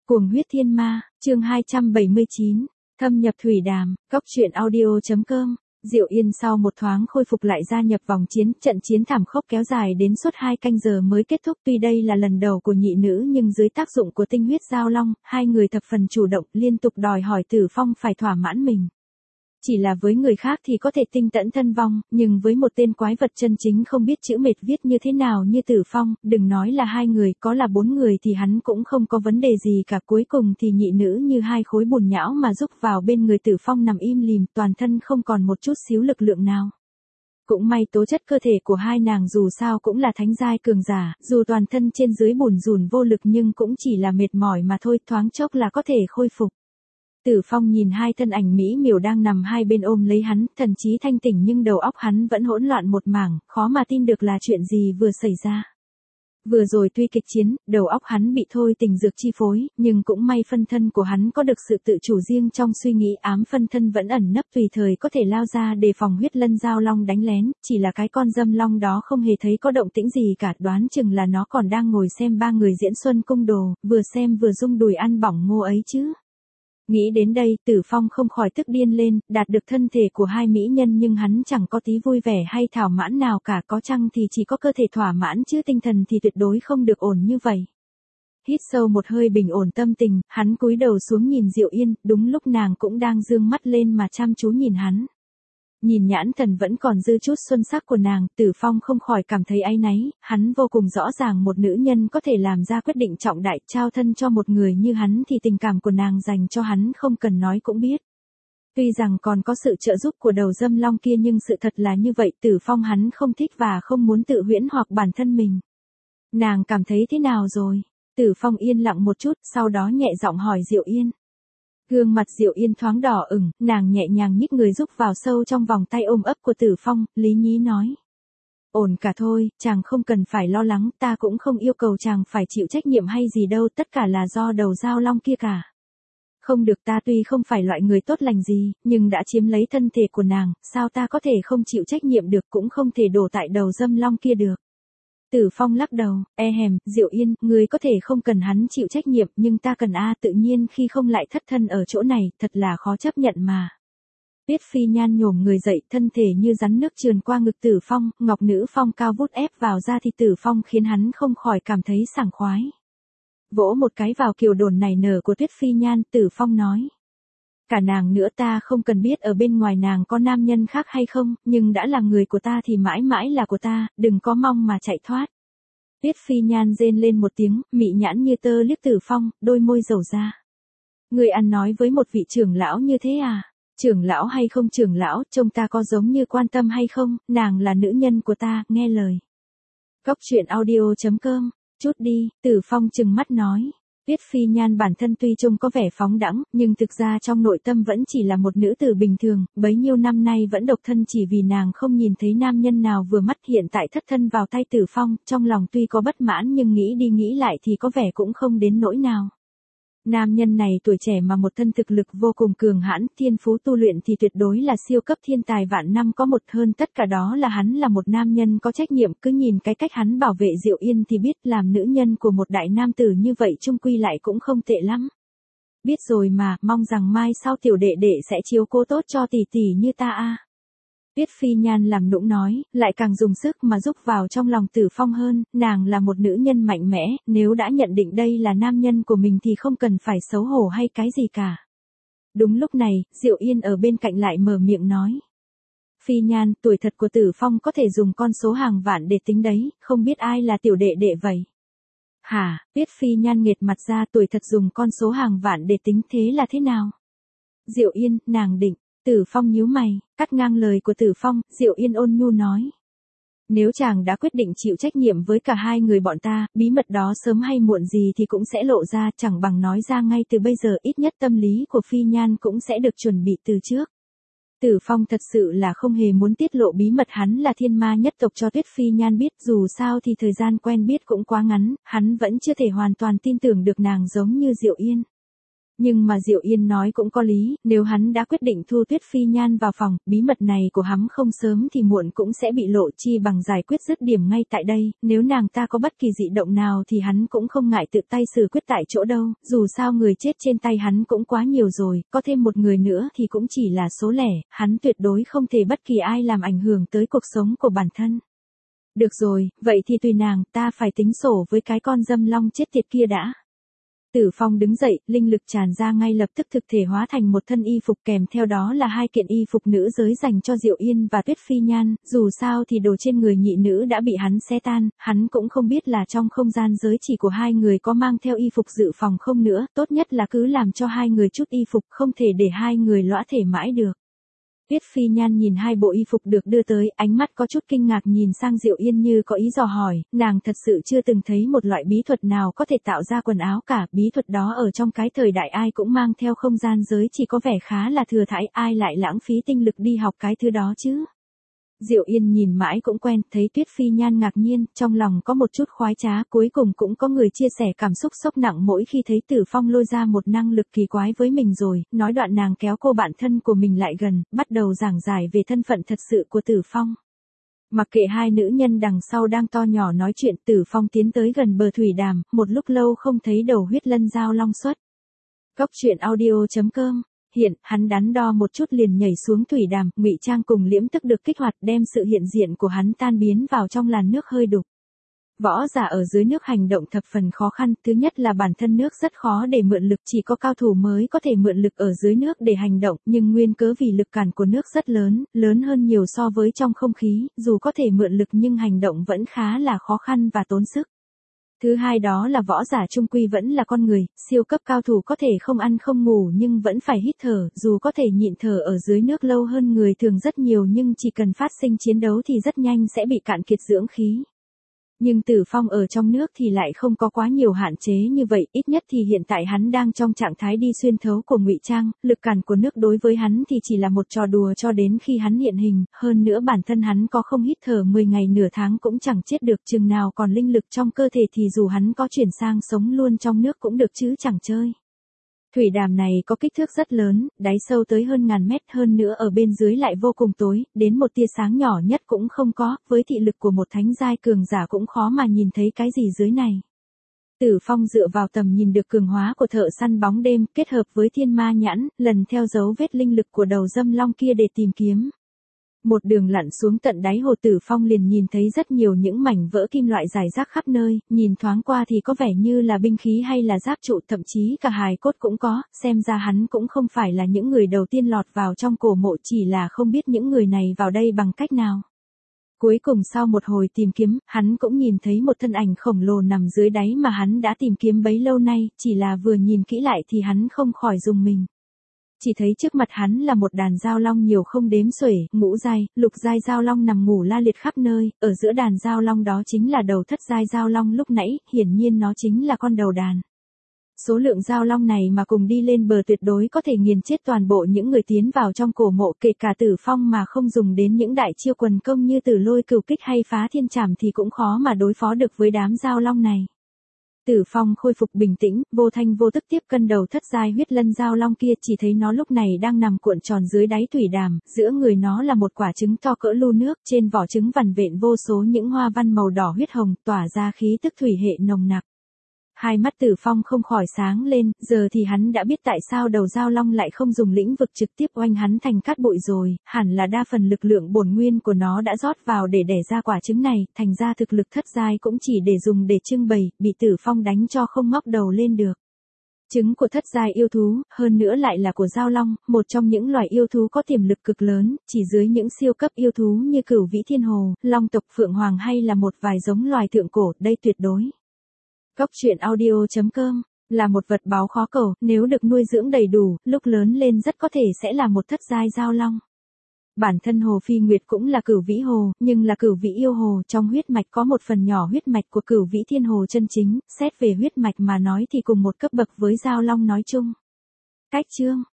Cuồng huyết thiên ma, chương 279, thâm nhập thủy đàm, cốc truyện audio.com. Diệu Yên sau một thoáng khôi phục lại gia nhập vòng chiến, trận chiến thảm khốc kéo dài đến suốt 2 canh giờ mới kết thúc. Tuy đây là lần đầu của nhị nữ nhưng dưới tác dụng của tinh huyết giao long, hai người thập phần chủ động, liên tục đòi hỏi Tử Phong phải thỏa mãn mình. Chỉ là với người khác thì có thể tinh tẫn thân vong, nhưng với một tên quái vật chân chính không biết chữ mệt viết như thế nào như Tử Phong, đừng nói là 2 người, có là 4 người thì hắn cũng không có vấn đề gì cả. Cuối cùng thì nhị nữ như 2 khối bùn nhão mà rúc vào bên người Tử Phong nằm im lìm, toàn thân không còn một chút xíu lực lượng nào. Cũng may tố chất cơ thể của hai nàng dù sao cũng là thánh giai cường giả, dù toàn thân trên dưới bùn rùn vô lực nhưng cũng chỉ là mệt mỏi mà thôi, thoáng chốc là có thể khôi phục. Tử Phong nhìn 2 thân ảnh mỹ miều đang nằm hai bên ôm lấy hắn, thần trí thanh tỉnh nhưng đầu óc hắn vẫn hỗn loạn một mảng, khó mà tin được là chuyện gì vừa xảy ra. Vừa rồi tuy kịch chiến, đầu óc hắn bị thôi tình dược chi phối, nhưng cũng may phân thân của hắn có được sự tự chủ riêng trong suy nghĩ, ám phân thân vẫn ẩn nấp tùy thời có thể lao ra đề phòng huyết lân giao long đánh lén, chỉ là cái con dâm long đó không hề thấy có động tĩnh gì cả, đoán chừng là nó còn đang ngồi xem 3 người diễn xuân cung đồ, vừa xem vừa rung đùi ăn bỏng ngô ấy chứ. Nghĩ đến đây, Tử Phong không khỏi tức điên lên, đạt được thân thể của 2 mỹ nhân nhưng hắn chẳng có tí vui vẻ hay thỏa mãn nào cả, có chăng thì chỉ có cơ thể thỏa mãn chứ tinh thần thì tuyệt đối không được ổn như vậy. Hít sâu một hơi bình ổn tâm tình, hắn cúi đầu xuống nhìn Diệu Yên, đúng lúc nàng cũng đang dương mắt lên mà chăm chú nhìn hắn. Nhìn nhãn thần vẫn còn dư chút xuân sắc của nàng, Tử Phong không khỏi cảm thấy áy náy, hắn vô cùng rõ ràng một nữ nhân có thể làm ra quyết định trọng đại trao thân cho một người như hắn thì tình cảm của nàng dành cho hắn không cần nói cũng biết. Tuy rằng còn có sự trợ giúp của đầu dâm long kia nhưng sự thật là như vậy, Tử Phong hắn không thích và không muốn tự huyễn hoặc bản thân mình. Nàng cảm thấy thế nào rồi? Tử Phong yên lặng một chút, sau đó nhẹ giọng hỏi Diệu Yên. Gương mặt Diệu Yên thoáng đỏ ửng, nàng nhẹ nhàng nhích người rúc vào sâu trong vòng tay ôm ấp của Tử Phong, lý nhí nói. Ổn cả thôi, chàng không cần phải lo lắng, ta cũng không yêu cầu chàng phải chịu trách nhiệm hay gì đâu, tất cả là do đầu giao long kia cả. Không được, ta tuy không phải loại người tốt lành gì, nhưng đã chiếm lấy thân thể của nàng, sao ta có thể không chịu trách nhiệm được, cũng không thể đổ tại đầu dâm long kia được. Tử Phong lắc đầu, Diệu Yên, ngươi có thể không cần hắn chịu trách nhiệm, nhưng ta cần tự nhiên khi không lại thất thân ở chỗ này, thật là khó chấp nhận mà. Tuyết Phi Nhan nhổm người dậy, thân thể như rắn nước trườn qua ngực Tử Phong, ngọc nữ phong cao vút ép vào da thịt Tử Phong khiến hắn không khỏi cảm thấy sảng khoái. Vỗ một cái vào kiều đồn nảy nở của Tuyết Phi Nhan, Tử Phong nói. Cả nàng nữa, ta không cần biết ở bên ngoài nàng có nam nhân khác hay không, nhưng đã là người của ta thì mãi mãi là của ta, đừng có mong mà chạy thoát. Tuyết Phi Nhan rên lên một tiếng, mị nhãn như tơ liếc Tử Phong, đôi môi dầu ra. Người ăn nói với một vị trưởng lão như thế à? Trưởng lão hay không trưởng lão, trông ta có giống như quan tâm hay không, nàng là nữ nhân của ta, nghe lời. Cốc truyện audio.com, chút đi, Tử Phong trừng mắt nói. Tuyết Phi Nhan bản thân tuy trông có vẻ phóng đãng, nhưng thực ra trong nội tâm vẫn chỉ là một nữ tử bình thường, bấy nhiêu năm nay vẫn độc thân chỉ vì nàng không nhìn thấy nam nhân nào vừa mắt, hiện tại thất thân vào tay Tử Phong, trong lòng tuy có bất mãn nhưng nghĩ đi nghĩ lại thì có vẻ cũng không đến nỗi nào. Nam nhân này tuổi trẻ mà một thân thực lực vô cùng cường hãn, thiên phú tu luyện thì tuyệt đối là siêu cấp thiên tài vạn năm có một, hơn tất cả đó là hắn là một nam nhân có trách nhiệm, cứ nhìn cái cách hắn bảo vệ Diệu Yên thì biết làm nữ nhân của một đại nam tử như vậy chung quy lại cũng không tệ lắm. Biết rồi mà, mong rằng mai sau tiểu đệ đệ sẽ chiếu cố tốt cho tỷ tỷ như ta a. Tuyết Phi Nhan làm nũng nói, lại càng dùng sức mà rúc vào trong lòng Tử Phong hơn, nàng là một nữ nhân mạnh mẽ, nếu đã nhận định đây là nam nhân của mình thì không cần phải xấu hổ hay cái gì cả. Đúng lúc này, Diệu Yên ở bên cạnh lại mở miệng nói. Phi Nhan, tuổi thật của Tử Phong có thể dùng con số hàng vạn để tính đấy, không biết ai là tiểu đệ đệ vậy. Hả? Tuyết Phi Nhan nghệt mặt ra, tuổi thật dùng con số hàng vạn để tính thế là thế nào? Diệu Yên, nàng định. Tử Phong nhíu mày, cắt ngang lời của Tử Phong, Diệu Yên ôn nhu nói. Nếu chàng đã quyết định chịu trách nhiệm với cả 2 người bọn ta, bí mật đó sớm hay muộn gì thì cũng sẽ lộ ra, chẳng bằng nói ra ngay từ bây giờ, ít nhất tâm lý của Phi Nhan cũng sẽ được chuẩn bị từ trước. Tử Phong thật sự là không hề muốn tiết lộ bí mật hắn là thiên ma nhất tộc cho Tuyết Phi Nhan biết, dù sao thì thời gian quen biết cũng quá ngắn, hắn vẫn chưa thể hoàn toàn tin tưởng được nàng giống như Diệu Yên. Nhưng mà Diệu Yên nói cũng có lý, nếu hắn đã quyết định thu Tuyết Phi Nhan vào phòng, bí mật này của hắn không sớm thì muộn cũng sẽ bị lộ, chi bằng giải quyết dứt điểm ngay tại đây, nếu nàng ta có bất kỳ dị động nào thì hắn cũng không ngại tự tay xử quyết tại chỗ đâu, dù sao người chết trên tay hắn cũng quá nhiều rồi, có thêm một người nữa thì cũng chỉ là số lẻ, hắn tuyệt đối không thể bất kỳ ai làm ảnh hưởng tới cuộc sống của bản thân. Được rồi, vậy thì tùy nàng, ta phải tính sổ với cái con dâm long chết tiệt kia đã. Tử Phong đứng dậy, linh lực tràn ra ngay lập tức thực thể hóa thành một thân y phục, kèm theo đó là 2 kiện y phục nữ giới dành cho Diệu Yên và Tuyết Phi Nhan, dù sao thì đồ trên người nhị nữ đã bị hắn xé tan, hắn cũng không biết là trong không gian giới chỉ của 2 người có mang theo y phục dự phòng không nữa, tốt nhất là cứ làm cho 2 người chút y phục, không thể để 2 người lõa thể mãi được. Tuyết Phi Nhan nhìn 2 bộ y phục được đưa tới, ánh mắt có chút kinh ngạc nhìn sang Diệu Yên như có ý dò hỏi, nàng thật sự chưa từng thấy một loại bí thuật nào có thể tạo ra quần áo cả, bí thuật đó ở trong cái thời đại ai cũng mang theo không gian giới chỉ có vẻ khá là thừa thãi, ai lại lãng phí tinh lực đi học cái thứ đó chứ. Diệu Yên nhìn mãi cũng quen, thấy Tuyết Phi Nhan ngạc nhiên, trong lòng có một chút khoái trá, cuối cùng cũng có người chia sẻ cảm xúc sốc nặng mỗi khi thấy Tử Phong lôi ra một năng lực kỳ quái với mình rồi, nói đoạn nàng kéo cô bạn thân của mình lại gần, bắt đầu giảng giải về thân phận thật sự của Tử Phong. Mặc kệ 2 nữ nhân đằng sau đang to nhỏ nói chuyện, Tử Phong tiến tới gần bờ thủy đàm, một lúc lâu không thấy đầu huyết lân giao long xuất. Cốc truyện audio.com. Hiện, hắn đắn đo một chút liền nhảy xuống thủy đàm, ngụy trang cùng liễm tức được kích hoạt, đem sự hiện diện của hắn tan biến vào trong làn nước hơi đục. Võ giả ở dưới nước hành động thập phần khó khăn, thứ nhất là bản thân nước rất khó để mượn lực, chỉ có cao thủ mới có thể mượn lực ở dưới nước để hành động, nhưng nguyên cớ vì lực cản của nước rất lớn, lớn hơn nhiều so với trong không khí, dù có thể mượn lực nhưng hành động vẫn khá là khó khăn và tốn sức. Thứ hai đó là võ giả trung quy vẫn là con người, siêu cấp cao thủ có thể không ăn không ngủ nhưng vẫn phải hít thở, dù có thể nhịn thở ở dưới nước lâu hơn người thường rất nhiều nhưng chỉ cần phát sinh chiến đấu thì rất nhanh sẽ bị cạn kiệt dưỡng khí. Nhưng Tử Phong ở trong nước thì lại không có quá nhiều hạn chế như vậy, ít nhất thì hiện tại hắn đang trong trạng thái đi xuyên thấu của ngụy trang, lực cản của nước đối với hắn thì chỉ là một trò đùa cho đến khi hắn hiện hình, hơn nữa bản thân hắn có không hít thở 10 ngày nửa tháng cũng chẳng chết được, chừng nào còn linh lực trong cơ thể thì dù hắn có chuyển sang sống luôn trong nước cũng được chứ chẳng chơi. Thủy đàm này có kích thước rất lớn, đáy sâu tới hơn 1000 mét, hơn nữa ở bên dưới lại vô cùng tối, đến một tia sáng nhỏ nhất cũng không có, với thị lực của một thánh giai cường giả cũng khó mà nhìn thấy cái gì dưới này. Tử Phong dựa vào tầm nhìn được cường hóa của thợ săn bóng đêm, kết hợp với thiên ma nhãn, lần theo dấu vết linh lực của đầu dâm long kia để tìm kiếm. Một đường lặn xuống tận đáy hồ, Tử Phong liền nhìn thấy rất nhiều những mảnh vỡ kim loại rải rác khắp nơi, nhìn thoáng qua thì có vẻ như là binh khí hay là giáp trụ, thậm chí cả hài cốt cũng có, xem ra hắn cũng không phải là những người đầu tiên lọt vào trong cổ mộ, chỉ là không biết những người này vào đây bằng cách nào. Cuối cùng sau một hồi tìm kiếm, hắn cũng nhìn thấy một thân ảnh khổng lồ nằm dưới đáy mà hắn đã tìm kiếm bấy lâu nay, chỉ là vừa nhìn kỹ lại thì hắn không khỏi rùng mình. Chỉ thấy trước mặt hắn là một đàn giao long nhiều không đếm xuể, ngũ giai, lục giai giao long nằm ngủ la liệt khắp nơi, ở giữa đàn giao long đó chính là đầu thất giai giao long lúc nãy, hiển nhiên nó chính là con đầu đàn. Số lượng giao long này mà cùng đi lên bờ tuyệt đối có thể nghiền chết toàn bộ những người tiến vào trong cổ mộ, kể cả Tử Phong mà không dùng đến những đại chiêu quần công như Tử Lôi Cửu Kích hay Phá Thiên Trảm thì cũng khó mà đối phó được với đám giao long này. Tử Phong khôi phục bình tĩnh, vô thanh vô tức tiếp cận đầu thất giai huyết lân giao long kia, chỉ thấy nó lúc này đang nằm cuộn tròn dưới đáy thủy đàm, giữa người nó là một quả trứng to cỡ lu nước, trên vỏ trứng vằn vện vô số những hoa văn màu đỏ huyết hồng, tỏa ra khí tức thủy hệ nồng nặc. Hai mắt Tử Phong không khỏi sáng lên, giờ thì hắn đã biết tại sao đầu giao long lại không dùng lĩnh vực trực tiếp oanh hắn thành cát bụi rồi, hẳn là đa phần lực lượng bổn nguyên của nó đã rót vào để đẻ ra quả trứng này, thành ra thực lực thất giai cũng chỉ để dùng để trưng bày, bị Tử Phong đánh cho không ngóc đầu lên được. Trứng của thất giai yêu thú, hơn nữa lại là của giao long, một trong những loài yêu thú có tiềm lực cực lớn, chỉ dưới những siêu cấp yêu thú như Cửu Vĩ Thiên Hồ, Long tộc Phượng Hoàng hay là một vài giống loài thượng cổ, đây tuyệt đối. Cốc truyện audio.com là một vật báu khó cầu, nếu được nuôi dưỡng đầy đủ, lúc lớn lên rất có thể sẽ là một thất giai giao long. Bản thân Hồ Phi Nguyệt cũng là Cửu Vĩ Hồ, nhưng là Cửu Vĩ Yêu Hồ, trong huyết mạch có một phần nhỏ huyết mạch của Cửu Vĩ Thiên Hồ chân chính, xét về huyết mạch mà nói thì cùng một cấp bậc với giao long nói chung. Cách chương